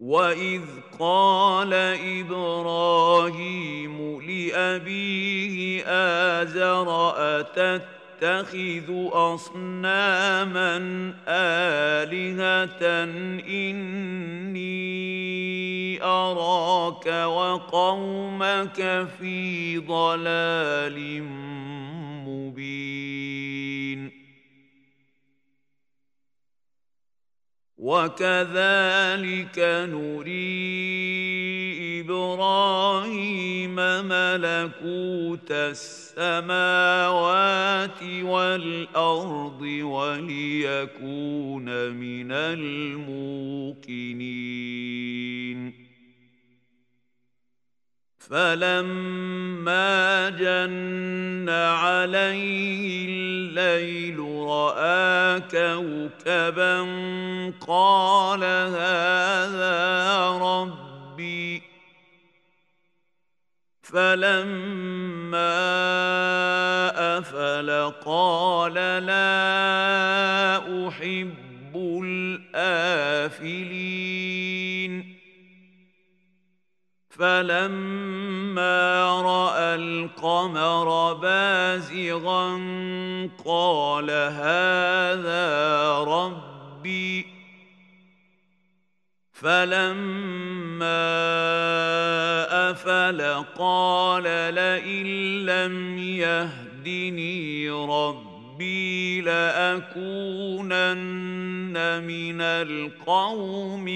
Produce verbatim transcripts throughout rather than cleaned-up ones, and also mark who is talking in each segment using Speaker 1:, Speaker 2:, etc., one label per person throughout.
Speaker 1: وإذ قال إبراهيم لأبيه آزر أتتخذ أصناما آلهة إني أراك وقومك في ضلال مبين وكذلك نري إبراهيم ملكوت السماوات والأرض وليكون من الموقنين فلما جن عليه الليل رأى كوكبا قال هذا ربي فلما أفل قال لا أحب الآفلين فلما رأى القمر بازغا قال هذا ربي فلما أفل قال لئن لم يهدني ربي لأكونن من القوم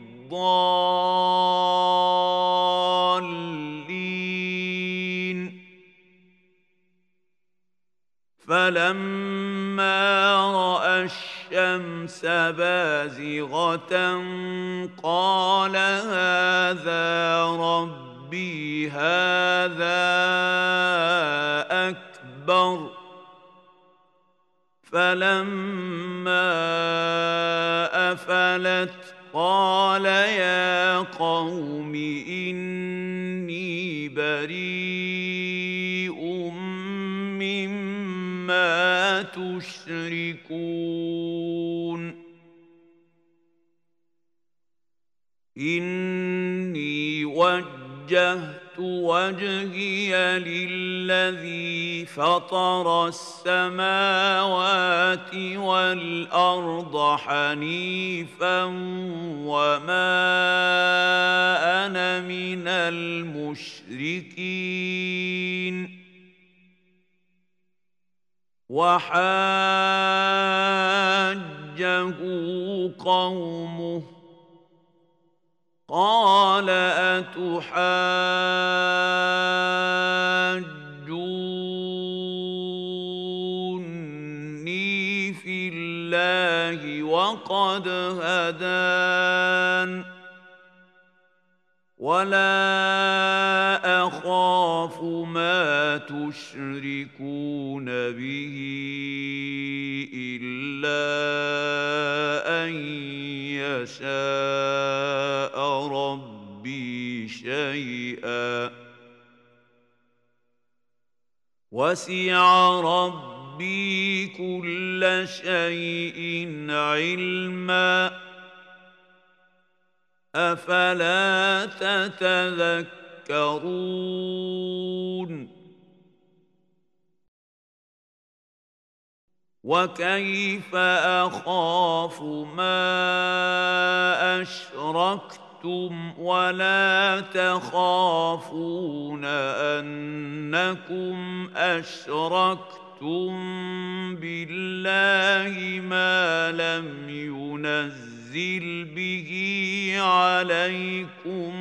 Speaker 1: الضالين فلما رأى الشمس بازغة قال هذا ربي هذا أكبر فلما أفلت قال يا قوم إني بريء مما تشركون إني وجهت وجهي للذي فطر السماوات والأرض حنيفا وما أنا من المشركين وحاجه قومه قال أتحاجوني في الله وقد هدان ولا أخاف ما تشركون به إلا أن يشاء ربي شيئا وسع ربي كل شيء علما أفلا تتذكرون وكيف أخاف ما أشركتم ولا تخافون أنكم أشركتم بالله ما لم ينزل به عليكم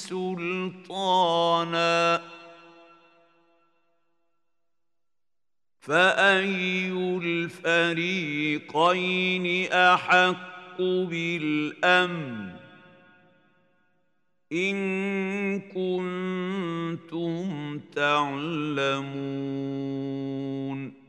Speaker 1: سلطانا فأي الفريقين أحق بالأمن إن كنتم تعلمون